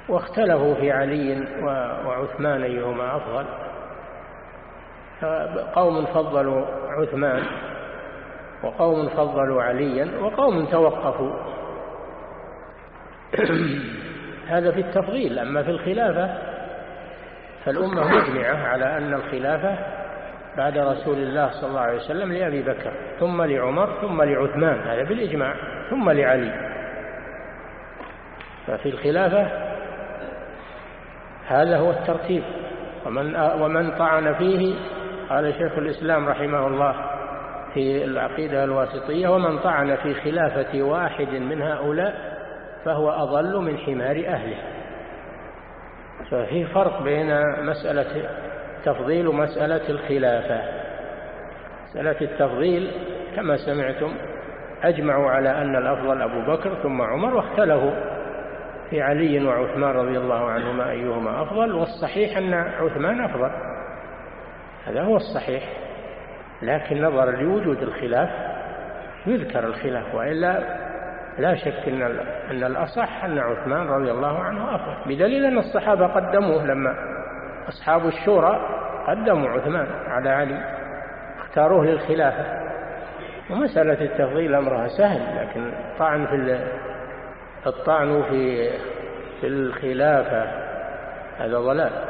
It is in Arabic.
واختلفوا في علي وعثمان أيهما أفضل، قوم فضلوا عثمان وقوم فضلوا عليا وقوم توقفوا. هذا في التفضيل. أما في الخلافة فالأمة مجمعة على أن الخلافة بعد رسول الله صلى الله عليه وسلم لأبي بكر ثم لعمر ثم لعثمان، هذا بالإجماع، ثم لعلي. ففي الخلافة هذا هو الترتيب. ومن طعن فيه، قال شيخ الإسلام رحمه الله في العقيدة الواسطية: ومن طعن في خلافة واحد من هؤلاء فهو أضل من حمار أهله. ففي فرق بين مسألة التفضيل ومسألة الخلافة. مسألة التفضيل كما سمعتم أجمعوا على أن الأفضل أبو بكر ثم عمر، واختلفوا في علي وعثمان رضي الله عنهما أيهما أفضل، والصحيح أن عثمان أفضل، هذا هو الصحيح. لكن نظرا لوجود الخلاف يذكر الخلاف، وإلا لا شك أن الأصح أن عثمان رضي الله عنه أفضل، بدليل أن الصحابة قدموه. لما أصحاب الشورى قدموا عثمان على علي، اختاروه للخلافة. ومسألة التفضيل أمرها سهل، لكن الطعن في الخلافة هذا ضلال.